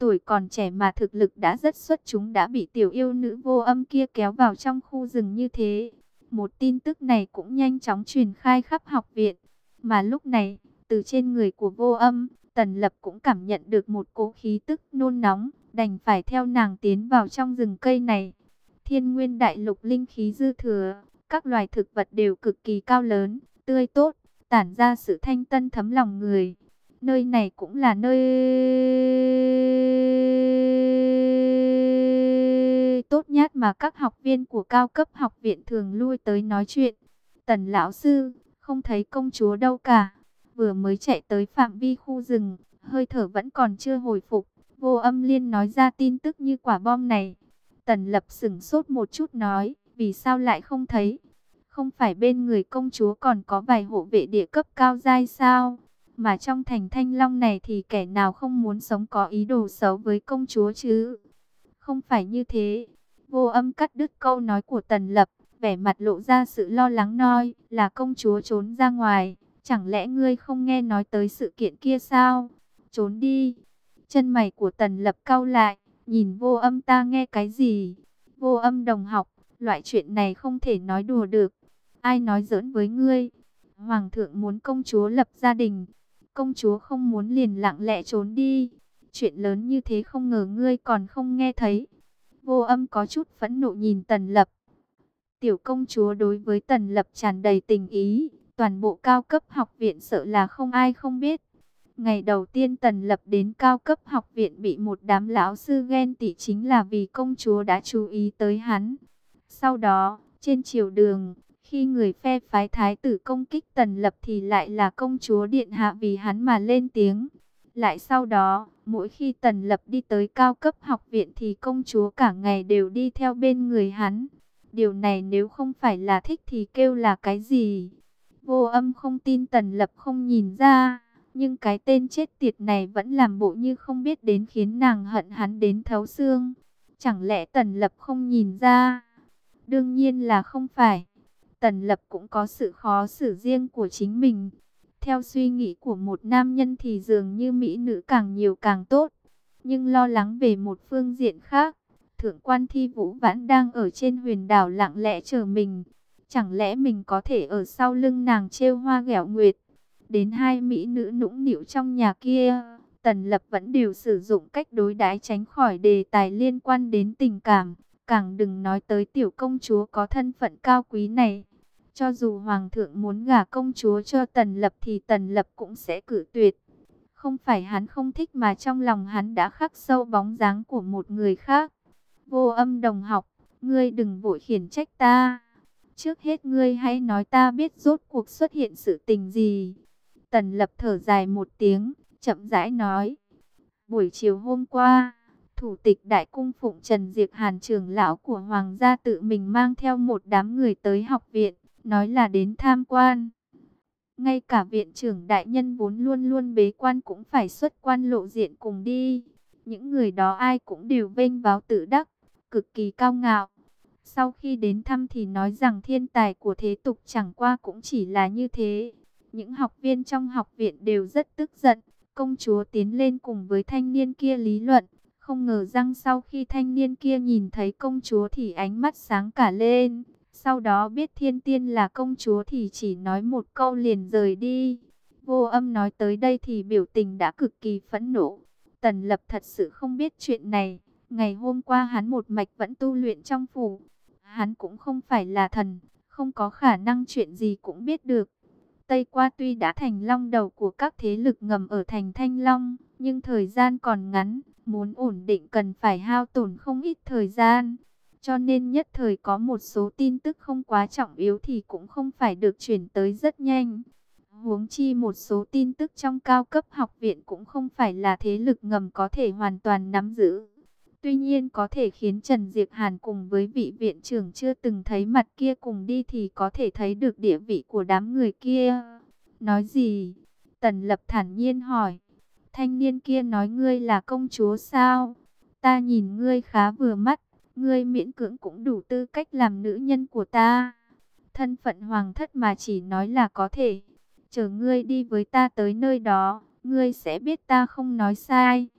tuổi còn trẻ mà thực lực đã rất xuất chúng đã bị tiểu yêu nữ Vô Âm kia kéo vào trong khu rừng như thế. Một tin tức này cũng nhanh chóng truyền khai khắp học viện. Mà lúc này, từ trên người của Vô Âm, Tần Lập cũng cảm nhận được một cỗ khí tức nôn nóng, đành phải theo nàng tiến vào trong rừng cây này. Thiên Nguyên Đại Lục linh khí dư thừa, các loài thực vật đều cực kỳ cao lớn, tươi tốt, tản ra sự thanh tân thấm lòng người. Nơi này cũng là nơi tốt nhất mà các học viên của cao cấp học viện thường lui tới nói chuyện. Tần lão sư, không thấy công chúa đâu cả. Vừa mới chạy tới phạm vi khu rừng, hơi thở vẫn còn chưa hồi phục. Vô Âm liên nói ra tin tức như quả bom này. Tần Lập sững sốt một chút nói, vì sao lại không thấy? Không phải bên người công chúa còn có vài hộ vệ địa cấp cao giai sao? Mà trong thành Thanh Long này thì kẻ nào không muốn sống có ý đồ xấu với công chúa chứ? Không phải như thế. Vô Âm cắt đứt câu nói của Tần Lập, vẻ mặt lộ ra sự lo lắng nói, là công chúa trốn ra ngoài. Chẳng lẽ ngươi không nghe nói tới sự kiện kia sao? Trốn đi. Chân mày của Tần Lập cau lại, nhìn Vô Âm, ta nghe cái gì? Vô Âm đồng học, loại chuyện này không thể nói đùa được. Ai nói giỡn với ngươi? Hoàng thượng muốn công chúa lập gia đình. Công chúa không muốn liền lặng lẽ trốn đi. Chuyện lớn như thế không ngờ ngươi còn không nghe thấy. Vô Âm có chút phẫn nộ nhìn Tần Lập. Tiểu công chúa đối với Tần Lập tràn đầy tình ý. Toàn bộ cao cấp học viện sợ là không ai không biết. Ngày đầu tiên Tần Lập đến cao cấp học viện bị một đám lão sư ghen tị chính là vì công chúa đã chú ý tới hắn. Sau đó, trên triều đường, khi người phe phái thái tử công kích Tần Lập thì lại là công chúa điện hạ vì hắn mà lên tiếng. Lại sau đó, mỗi khi Tần Lập đi tới cao cấp học viện thì công chúa cả ngày đều đi theo bên người hắn. Điều này nếu không phải là thích thì kêu là cái gì? Vô Âm không tin Tần Lập không nhìn ra, nhưng cái tên chết tiệt này vẫn làm bộ như không biết đến khiến nàng hận hắn đến thấu xương. Chẳng lẽ Tần Lập không nhìn ra? Đương nhiên là không phải. Tần Lập cũng có sự khó xử riêng của chính mình. Theo suy nghĩ của một nam nhân thì dường như mỹ nữ càng nhiều càng tốt. Nhưng lo lắng về một phương diện khác, Thượng quan Thi Vũ vẫn đang ở trên huyền đảo lặng lẽ chờ mình. Chẳng lẽ mình có thể ở sau lưng nàng trêu hoa ghẹo nguyệt? Đến hai mỹ nữ nũng nịu trong nhà kia, Tần Lập vẫn đều sử dụng cách đối đãi tránh khỏi đề tài liên quan đến tình cảm. Càng đừng nói tới tiểu công chúa có thân phận cao quý này. Cho dù Hoàng thượng muốn gả công chúa cho Tần Lập thì Tần Lập cũng sẽ cự tuyệt. Không phải hắn không thích mà trong lòng hắn đã khắc sâu bóng dáng của một người khác. Vô Âm đồng học, ngươi đừng vội khiển trách ta. Trước hết ngươi hãy nói ta biết rốt cuộc xuất hiện sự tình gì. Tần Lập thở dài một tiếng, chậm rãi nói. Buổi chiều hôm qua, Thủ tịch Đại cung Phụng Trần Diệp Hàn trưởng lão của Hoàng gia tự mình mang theo một đám người tới học viện, nói là đến tham quan. Ngay cả viện trưởng đại nhân vốn luôn luôn bế quan cũng phải xuất quan lộ diện cùng đi. Những người đó ai cũng đều vênh váo tự đắc, cực kỳ cao ngạo. Sau khi đến thăm thì nói rằng thiên tài của thế tục chẳng qua cũng chỉ là như thế. Những học viên trong học viện đều rất tức giận. Công chúa tiến lên cùng với thanh niên kia lý luận. Không ngờ rằng sau khi thanh niên kia nhìn thấy công chúa thì ánh mắt sáng cả lên. Sau đó biết thiên tiên là công chúa thì chỉ nói một câu liền rời đi. Vô Âm nói tới đây thì biểu tình đã cực kỳ phẫn nộ. Tần Lập thật sự không biết chuyện này. Ngày hôm qua hắn một mạch vẫn tu luyện trong phủ. Hắn cũng không phải là thần, không có khả năng chuyện gì cũng biết được. Tây Qua tuy đã thành long đầu của các thế lực ngầm ở thành Thanh Long, nhưng thời gian còn ngắn, muốn ổn định cần phải hao tổn không ít thời gian. Cho nên nhất thời có một số tin tức không quá trọng yếu thì cũng không phải được chuyển tới rất nhanh. Huống chi một số tin tức trong cao cấp học viện cũng không phải là thế lực ngầm có thể hoàn toàn nắm giữ. Tuy nhiên có thể khiến Trần Diệp Hàn cùng với vị viện trưởng chưa từng thấy mặt kia cùng đi thì có thể thấy được địa vị của đám người kia. Nói gì? Tần Lập thản nhiên hỏi. Thanh niên kia nói ngươi là công chúa sao? Ta nhìn ngươi khá vừa mắt, ngươi miễn cưỡng cũng đủ tư cách làm nữ nhân của ta. Thân phận hoàng thất mà chỉ nói là có thể. Chờ ngươi đi với ta tới nơi đó, ngươi sẽ biết ta không nói sai.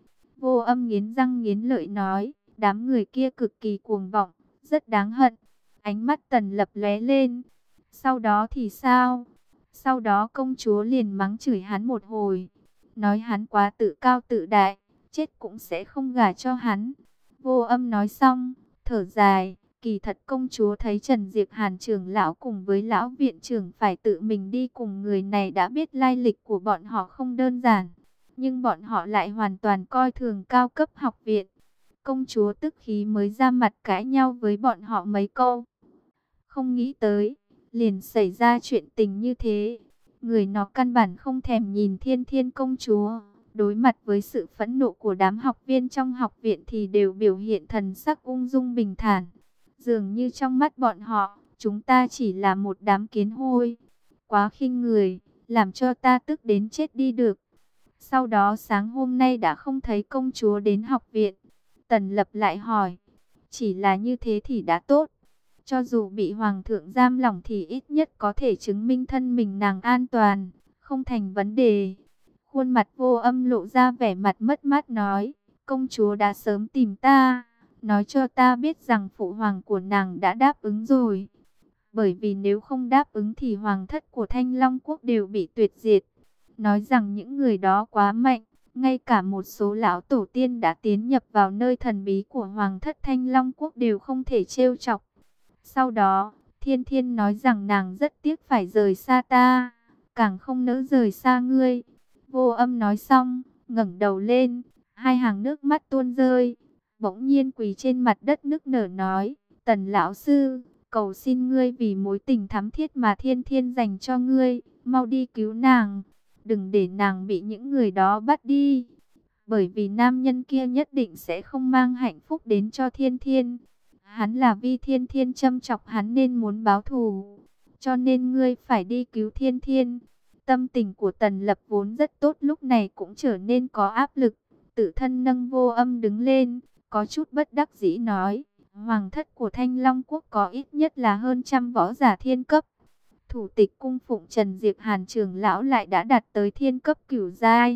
Vô Âm nghiến răng nghiến lợi nói, đám người kia cực kỳ cuồng vọng, rất đáng hận. Ánh mắt Tần Lập lóe lên. Sau đó thì sao? Sau đó công chúa liền mắng chửi hắn một hồi, nói hắn quá tự cao tự đại, chết cũng sẽ không gả cho hắn. Vô Âm nói xong, thở dài, kỳ thật công chúa thấy Trần Diệp Hàn trưởng lão cùng với lão viện trưởng phải tự mình đi cùng người này đã biết lai lịch của bọn họ không đơn giản, nhưng bọn họ lại hoàn toàn coi thường cao cấp học viện. Công chúa tức khí mới ra mặt cãi nhau với bọn họ mấy câu. Không nghĩ tới, liền xảy ra chuyện tình như thế. Người nó căn bản không thèm nhìn Thiên Thiên công chúa. Đối mặt với sự phẫn nộ của đám học viên trong học viện thì đều biểu hiện thần sắc ung dung bình thản. Dường như trong mắt bọn họ, chúng ta chỉ là một đám kiến hôi. Quá khinh người, làm cho ta tức đến chết đi được. Sau đó sáng hôm nay đã không thấy công chúa đến học viện. Tần Lập lại hỏi, chỉ là như thế thì đã tốt. Cho dù bị hoàng thượng giam lỏng thì ít nhất có thể chứng minh thân mình nàng an toàn, không thành vấn đề. Khuôn mặt Vô Âm lộ ra vẻ mặt mất mát nói, công chúa đã sớm tìm ta, nói cho ta biết rằng phụ hoàng của nàng đã đáp ứng rồi. Bởi vì nếu không đáp ứng thì hoàng thất của Thanh Long Quốc đều bị tuyệt diệt. Nói rằng những người đó quá mạnh, ngay cả một số lão tổ tiên đã tiến nhập vào nơi thần bí của hoàng thất Thanh Long Quốc đều không thể trêu chọc. Sau đó, Thiên Thiên nói rằng nàng rất tiếc phải rời xa ta, càng không nỡ rời xa ngươi. Vô Âm nói xong, ngẩng đầu lên, hai hàng nước mắt tuôn rơi, bỗng nhiên quỳ trên mặt đất nức nở nói, Tần lão sư, cầu xin ngươi vì mối tình thắm thiết mà Thiên Thiên dành cho ngươi, mau đi cứu nàng, đừng để nàng bị những người đó bắt đi. Bởi vì nam nhân kia nhất định sẽ không mang hạnh phúc đến cho Thiên Thiên. Hắn là vì Thiên Thiên châm chọc hắn nên muốn báo thù, cho nên ngươi phải đi cứu Thiên Thiên. Tâm tình của Tần Lập vốn rất tốt lúc này cũng trở nên có áp lực. Tự thân nâng Vô Âm đứng lên, có chút bất đắc dĩ nói, hoàng thất của Thanh Long Quốc có ít nhất là hơn trăm võ giả thiên cấp. Thủ tịch cung phụng Trần Diệp Hàn trưởng lão lại đã đạt tới thiên cấp cửu giai.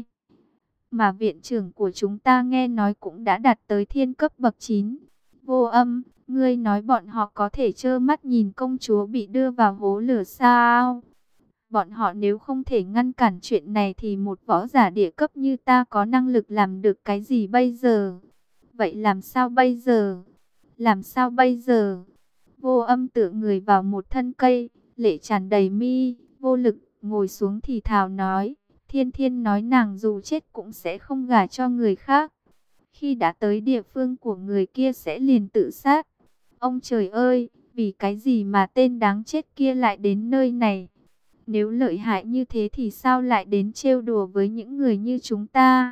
Mà viện trưởng của chúng ta nghe nói cũng đã đạt tới thiên cấp bậc chín. Vô Âm, ngươi nói bọn họ có thể trơ mắt nhìn công chúa bị đưa vào hố lửa sao? Bọn họ nếu không thể ngăn cản chuyện này thì một võ giả địa cấp như ta có năng lực làm được cái gì bây giờ? Vậy làm sao bây giờ? Làm sao bây giờ? Vô Âm tựa người vào một thân cây, lệ tràn đầy mi, vô lực, ngồi xuống thì thào nói. Thiên Thiên nói nàng dù chết cũng sẽ không gả cho người khác. Khi đã tới địa phương của người kia sẽ liền tự sát. Ông trời ơi, vì cái gì mà tên đáng chết kia lại đến nơi này? Nếu lợi hại như thế thì sao lại đến trêu đùa với những người như chúng ta?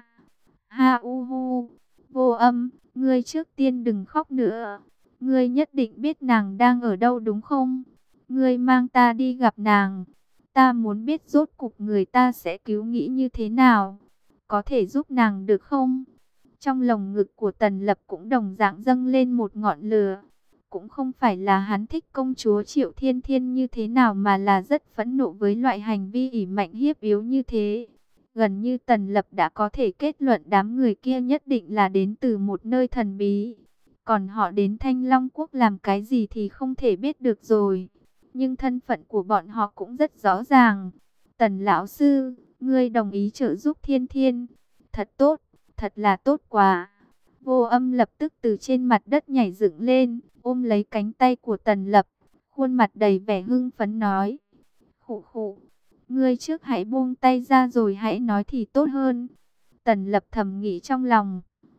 Ha u hu, Vô Âm, ngươi trước tiên đừng khóc nữa. Ngươi nhất định biết nàng đang ở đâu đúng không? Ngươi mang ta đi gặp nàng. Ta muốn biết rốt cục người ta sẽ cứu nghĩ như thế nào. Có thể giúp nàng được không? Trong lồng ngực của Tần Lập cũng đồng dạng dâng lên một ngọn lửa. Cũng không phải là hắn thích công chúa Triệu Thiên Thiên như thế nào mà là rất phẫn nộ với loại hành vi ỷ mạnh hiếp yếu như thế. Gần như Tần Lập đã có thể kết luận đám người kia nhất định là đến từ một nơi thần bí. Còn họ đến Thanh Long Quốc làm cái gì thì không thể biết được rồi. Nhưng thân phận của bọn họ cũng rất rõ ràng. Tần lão sư, ngươi đồng ý trợ giúp Thiên Thiên. Thật tốt, thật là tốt quá. Vô Âm lập tức từ trên mặt đất nhảy dựng lên, ôm lấy cánh tay của Tần Lập, khuôn mặt đầy vẻ hưng phấn nói. Khụ khụ, ngươi trước hãy buông tay ra rồi hãy nói thì tốt hơn. Tần Lập thầm nghĩ trong lòng.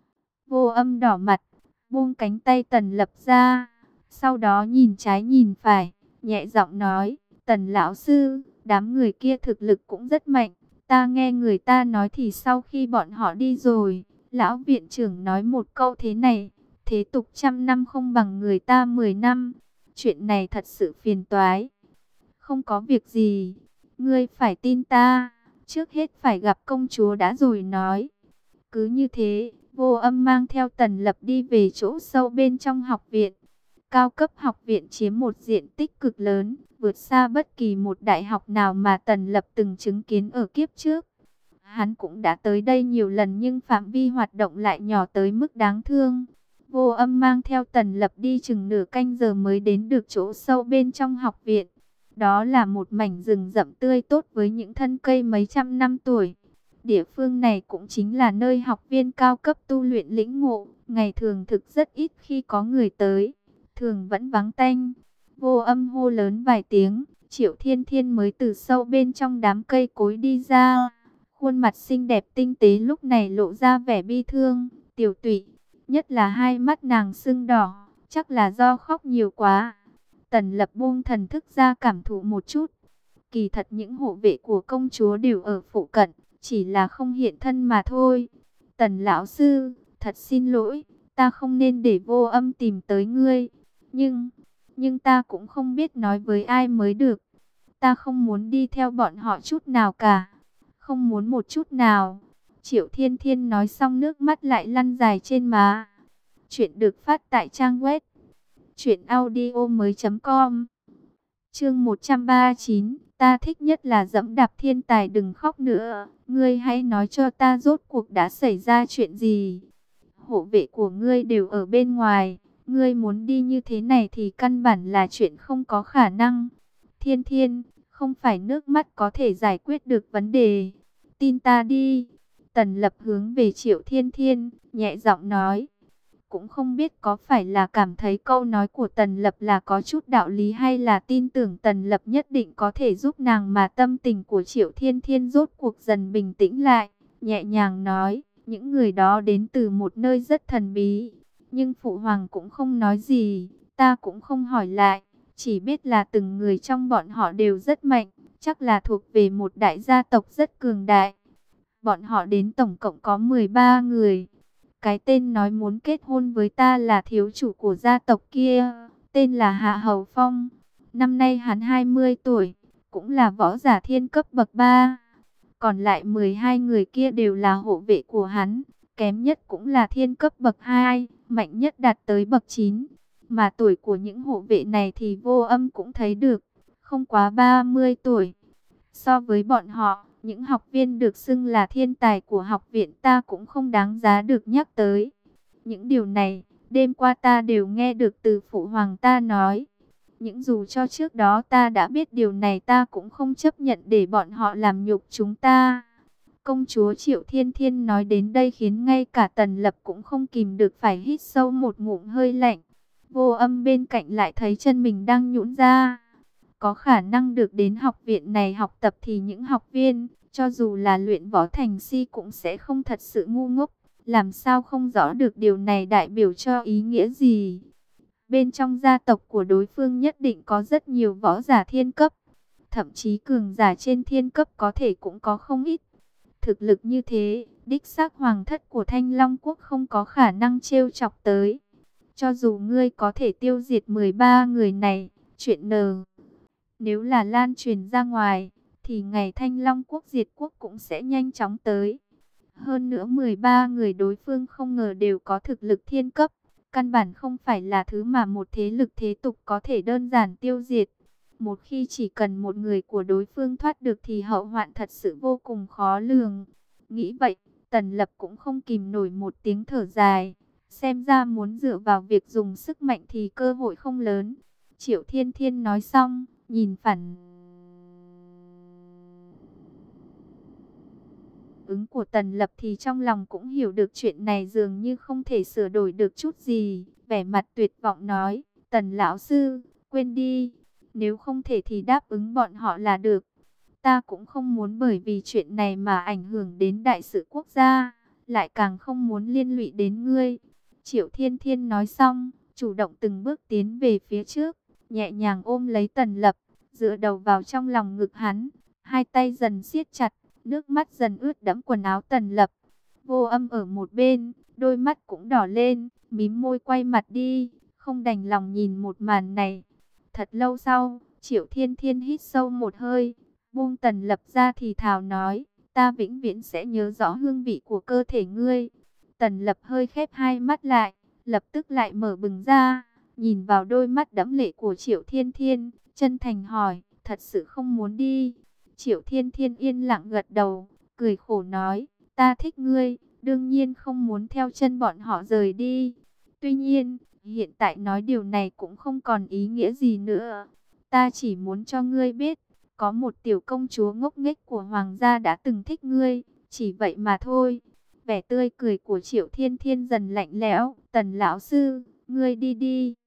Vô Âm đỏ mặt, buông cánh tay Tần Lập ra, sau đó nhìn trái nhìn phải, nhẹ giọng nói, Tần lão sư, đám người kia thực lực cũng rất mạnh. Ta nghe người ta nói thì sau khi bọn họ đi rồi, lão viện trưởng nói một câu thế này, thế tục trăm năm không bằng người ta mười năm. Chuyện này thật sự phiền toái. Không có việc gì, ngươi phải tin ta, trước hết phải gặp công chúa đã rồi nói. Cứ như thế, Vô Âm mang theo Tần Lập đi về chỗ sâu bên trong học viện. Cao cấp học viện chiếm một diện tích cực lớn, vượt xa bất kỳ một đại học nào mà Tần Lập từng chứng kiến ở kiếp trước. Hắn cũng đã tới đây nhiều lần nhưng phạm vi hoạt động lại nhỏ tới mức đáng thương. Vô Âm mang theo Tần Lập đi chừng nửa canh giờ mới đến được chỗ sâu bên trong học viện. Đó là một mảnh rừng rậm tươi tốt với những thân cây mấy trăm năm tuổi. Địa phương này cũng chính là nơi học viên cao cấp tu luyện lĩnh ngộ. Ngày thường thực rất ít khi có người tới, thường vẫn vắng tanh. Vô Âm hô lớn vài tiếng, Triệu Thiên Thiên mới từ sâu bên trong đám cây cối đi ra. Khuôn mặt xinh đẹp tinh tế lúc này lộ ra vẻ bi thương, tiểu tụy. Nhất là hai mắt nàng sưng đỏ, chắc là do khóc nhiều quá. Tần Lập buông thần thức ra cảm thụ một chút. Kỳ thật những hộ vệ của công chúa đều ở phụ cận, chỉ là không hiện thân mà thôi. Tần lão sư, thật xin lỗi, ta không nên để Vô Âm tìm tới ngươi. Nhưng, nhưng ta cũng không biết nói với ai mới được. Ta không muốn đi theo bọn họ chút nào cả. Không muốn một chút nào. Triệu Thiên Thiên nói xong nước mắt lại lăn dài trên má. Chuyện được phát tại trang web truyện audio mới chấm com. Chương một trăm ba mươi chín, ta thích nhất là dẫm đạp thiên tài, đừng khóc nữa. Ngươi hãy nói cho ta rốt cuộc đã xảy ra chuyện gì. Hộ vệ của ngươi đều ở bên ngoài. Ngươi muốn đi như thế này thì căn bản là chuyện không có khả năng. Thiên Thiên, không phải nước mắt có thể giải quyết được vấn đề. Tin ta đi. Tần Lập hướng về Triệu Thiên Thiên, nhẹ giọng nói. Cũng không biết có phải là cảm thấy câu nói của Tần Lập là có chút đạo lý hay là tin tưởng Tần Lập nhất định có thể giúp nàng, mà tâm tình của Triệu Thiên Thiên rốt cuộc dần bình tĩnh lại. Nhẹ nhàng nói, những người đó đến từ một nơi rất thần bí. Nhưng Phụ Hoàng cũng không nói gì, ta cũng không hỏi lại. Chỉ biết là từng người trong bọn họ đều rất mạnh, chắc là thuộc về một đại gia tộc rất cường đại. Bọn họ đến tổng cộng có mười ba người. Cái tên nói muốn kết hôn với ta là thiếu chủ của gia tộc kia, tên là Hạ Hầu Phong. Năm nay hắn hai mươi tuổi, cũng là võ giả thiên cấp bậc ba. Còn lại mười hai người kia đều là hộ vệ của hắn, kém nhất cũng là thiên cấp bậc hai, mạnh nhất đạt tới bậc chín. Mà tuổi của những hộ vệ này thì Vô Âm cũng thấy được, không quá ba mươi tuổi. So với bọn họ, những học viên được xưng là thiên tài của học viện ta cũng không đáng giá được nhắc tới. Những điều này, đêm qua ta đều nghe được từ Phụ Hoàng ta nói. Những dù cho trước đó ta đã biết điều này, ta cũng không chấp nhận để bọn họ làm nhục chúng ta. Công chúa Triệu Thiên Thiên nói đến đây khiến ngay cả Tần Lập cũng không kìm được phải hít sâu một ngụm hơi lạnh. Vô Âm bên cạnh lại thấy chân mình đang nhũn ra. Có khả năng được đến học viện này học tập thì những học viên, cho dù là luyện võ thành si cũng sẽ không thật sự ngu ngốc. Làm sao không rõ được điều này đại biểu cho ý nghĩa gì. Bên trong gia tộc của đối phương nhất định có rất nhiều võ giả thiên cấp. Thậm chí cường giả trên thiên cấp có thể cũng có không ít. Thực lực như thế, đích xác hoàng thất của Thanh Long Quốc không có khả năng trêu chọc tới. Cho dù ngươi có thể tiêu diệt mười ba người này, chuyện nờ. Nếu là lan truyền ra ngoài, thì ngày Thanh Long Quốc diệt quốc cũng sẽ nhanh chóng tới. Hơn nữa mười ba người đối phương không ngờ đều có thực lực thiên cấp. Căn bản không phải là thứ mà một thế lực thế tục có thể đơn giản tiêu diệt. Một khi chỉ cần một người của đối phương thoát được thì hậu hoạn thật sự vô cùng khó lường. Nghĩ vậy, Tần Lập cũng không kìm nổi một tiếng thở dài. Xem ra muốn dựa vào việc dùng sức mạnh thì cơ hội không lớn. Triệu Thiên Thiên nói xong, nhìn phản ứng của Tần Lập thì trong lòng cũng hiểu được chuyện này dường như không thể sửa đổi được chút gì. Vẻ mặt tuyệt vọng nói, Tần lão sư, quên đi. Nếu không thể thì đáp ứng bọn họ là được. Ta cũng không muốn bởi vì chuyện này mà ảnh hưởng đến đại sự quốc gia. Lại càng không muốn liên lụy đến ngươi. Triệu Thiên Thiên nói xong, chủ động từng bước tiến về phía trước. Nhẹ nhàng ôm lấy Tần Lập, dựa đầu vào trong lòng ngực hắn. Hai tay dần siết chặt, nước mắt dần ướt đẫm quần áo Tần Lập. Vô Âm ở một bên, đôi mắt cũng đỏ lên, mím môi quay mặt đi, không đành lòng nhìn một màn này. Thật lâu sau, Triệu Thiên Thiên hít sâu một hơi, buông Tần Lập ra thì thào nói, ta vĩnh viễn sẽ nhớ rõ hương vị của cơ thể ngươi. Tần Lập hơi khép hai mắt lại, lập tức lại mở bừng ra, nhìn vào đôi mắt đẫm lệ của Triệu Thiên Thiên, chân thành hỏi, thật sự không muốn đi. Triệu Thiên Thiên yên lặng gật đầu, cười khổ nói, ta thích ngươi, đương nhiên không muốn theo chân bọn họ rời đi. Tuy nhiên, hiện tại nói điều này cũng không còn ý nghĩa gì nữa. Ta chỉ muốn cho ngươi biết, có một tiểu công chúa ngốc nghếch của hoàng gia đã từng thích ngươi, chỉ vậy mà thôi. Vẻ tươi cười của Triệu Thiên Thiên dần lạnh lẽo. Tần lão sư, ngươi đi đi.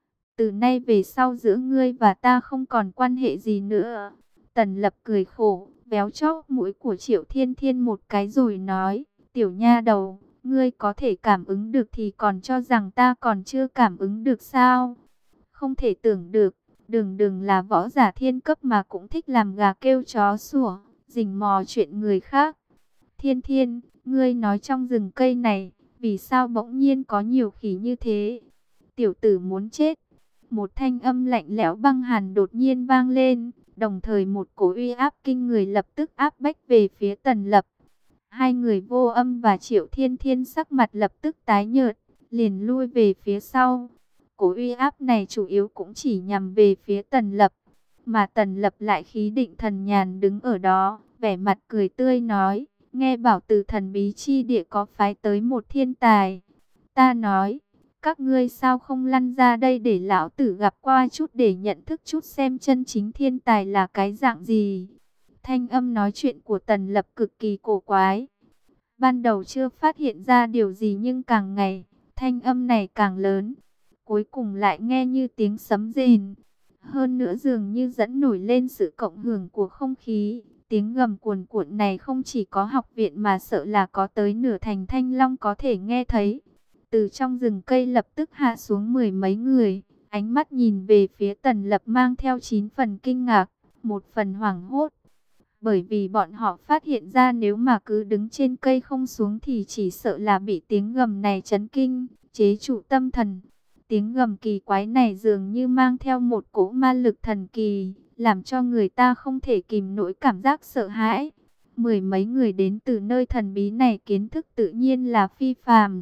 Từ nay về sau giữa ngươi và ta không còn quan hệ gì nữa. Tần Lập cười khổ, véo chóp mũi của Triệu Thiên Thiên một cái rồi nói, tiểu nha đầu, ngươi có thể cảm ứng được thì còn cho rằng ta còn chưa cảm ứng được sao? Không thể tưởng được, đừng đừng là võ giả thiên cấp mà cũng thích làm gà kêu chó sủa, rình mò chuyện người khác. Thiên Thiên, ngươi nói trong rừng cây này, vì sao bỗng nhiên có nhiều khỉ như thế? Tiểu tử muốn chết. Một thanh âm lạnh lẽo băng hàn đột nhiên vang lên, đồng thời một cổ uy áp kinh người lập tức áp bách về phía Tần Lập. Hai người Vô Âm và Triệu Thiên Thiên sắc mặt lập tức tái nhợt, liền lui về phía sau. Cổ uy áp này chủ yếu cũng chỉ nhằm về phía Tần Lập, mà Tần Lập lại khí định thần nhàn đứng ở đó, vẻ mặt cười tươi nói, nghe bảo từ thần bí chi địa có phái tới một thiên tài. Ta nói, các ngươi sao không lăn ra đây để lão tử gặp qua chút để nhận thức chút xem chân chính thiên tài là cái dạng gì. Thanh âm nói chuyện của Tần Lập cực kỳ cổ quái. Ban đầu chưa phát hiện ra điều gì nhưng càng ngày, thanh âm này càng lớn. Cuối cùng lại nghe như tiếng sấm rền. Hơn nữa dường như dẫn nổi lên sự cộng hưởng của không khí. Tiếng gầm cuồn cuộn này không chỉ có học viện mà sợ là có tới nửa thành Thanh Long có thể nghe thấy. Từ trong rừng cây lập tức hạ xuống mười mấy người, ánh mắt nhìn về phía Tần Lập mang theo chín phần kinh ngạc, một phần hoảng hốt. Bởi vì bọn họ phát hiện ra nếu mà cứ đứng trên cây không xuống thì chỉ sợ là bị tiếng gầm này chấn kinh, chế trụ tâm thần. Tiếng gầm kỳ quái này dường như mang theo một cỗ ma lực thần kỳ, làm cho người ta không thể kìm nổi cảm giác sợ hãi. Mười mấy người đến từ nơi thần bí này kiến thức tự nhiên là phi phàm.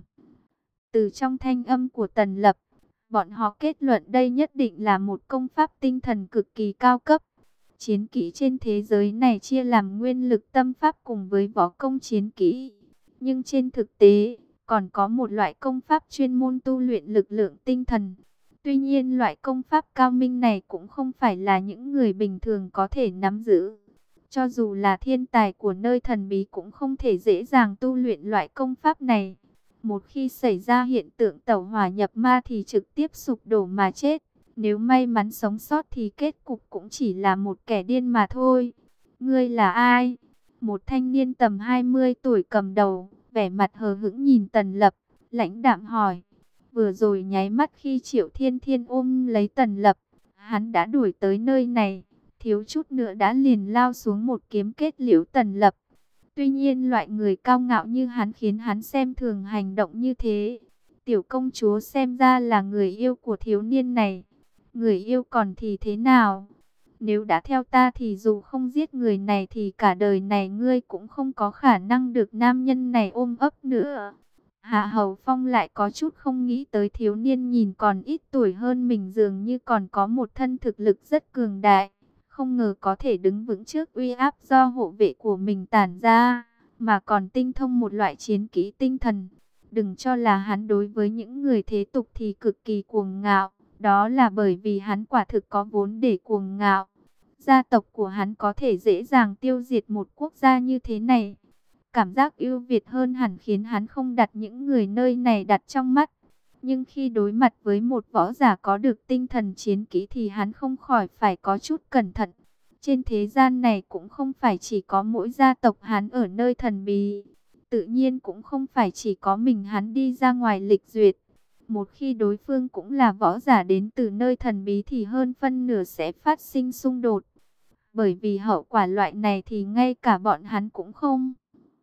Từ trong thanh âm của Tần Lập, bọn họ kết luận đây nhất định là một công pháp tinh thần cực kỳ cao cấp. Chiến kỹ trên thế giới này chia làm nguyên lực tâm pháp cùng với võ công chiến kỹ. Nhưng trên thực tế, còn có một loại công pháp chuyên môn tu luyện lực lượng tinh thần. Tuy nhiên loại công pháp cao minh này cũng không phải là những người bình thường có thể nắm giữ. Cho dù là thiên tài của nơi thần bí cũng không thể dễ dàng tu luyện loại công pháp này. Một khi xảy ra hiện tượng tẩu hỏa nhập ma thì trực tiếp sụp đổ mà chết. Nếu may mắn sống sót thì kết cục cũng chỉ là một kẻ điên mà thôi. Ngươi là ai? Một thanh niên tầm hai mươi tuổi cầm đầu, vẻ mặt hờ hững nhìn Tần Lập, lãnh đạm hỏi. Vừa rồi nháy mắt khi Triệu Thiên Thiên ôm lấy Tần Lập, hắn đã đuổi tới nơi này, thiếu chút nữa đã liền lao xuống một kiếm kết liễu Tần Lập. Tuy nhiên loại người cao ngạo như hắn khiến hắn xem thường hành động như thế. Tiểu công chúa xem ra là người yêu của thiếu niên này. Người yêu còn thì thế nào? Nếu đã theo ta thì dù không giết người này thì cả đời này ngươi cũng không có khả năng được nam nhân này ôm ấp nữa. Hạ Hầu Phong lại có chút không nghĩ tới thiếu niên nhìn còn ít tuổi hơn mình dường như còn có một thân thực lực rất cường đại. Không ngờ có thể đứng vững trước uy áp do hộ vệ của mình tản ra, mà còn tinh thông một loại chiến kỹ tinh thần. Đừng cho là hắn đối với những người thế tục thì cực kỳ cuồng ngạo, đó là bởi vì hắn quả thực có vốn để cuồng ngạo. Gia tộc của hắn có thể dễ dàng tiêu diệt một quốc gia như thế này. Cảm giác ưu việt hơn hẳn khiến hắn không đặt những người nơi này đặt trong mắt. Nhưng khi đối mặt với một võ giả có được tinh thần chiến kỹ thì hắn không khỏi phải có chút cẩn thận. Trên thế gian này cũng không phải chỉ có mỗi gia tộc hắn ở nơi thần bí. Tự nhiên cũng không phải chỉ có mình hắn đi ra ngoài lịch duyệt. Một khi đối phương cũng là võ giả đến từ nơi thần bí thì hơn phân nửa sẽ phát sinh xung đột. Bởi vì hậu quả loại này thì ngay cả bọn hắn cũng không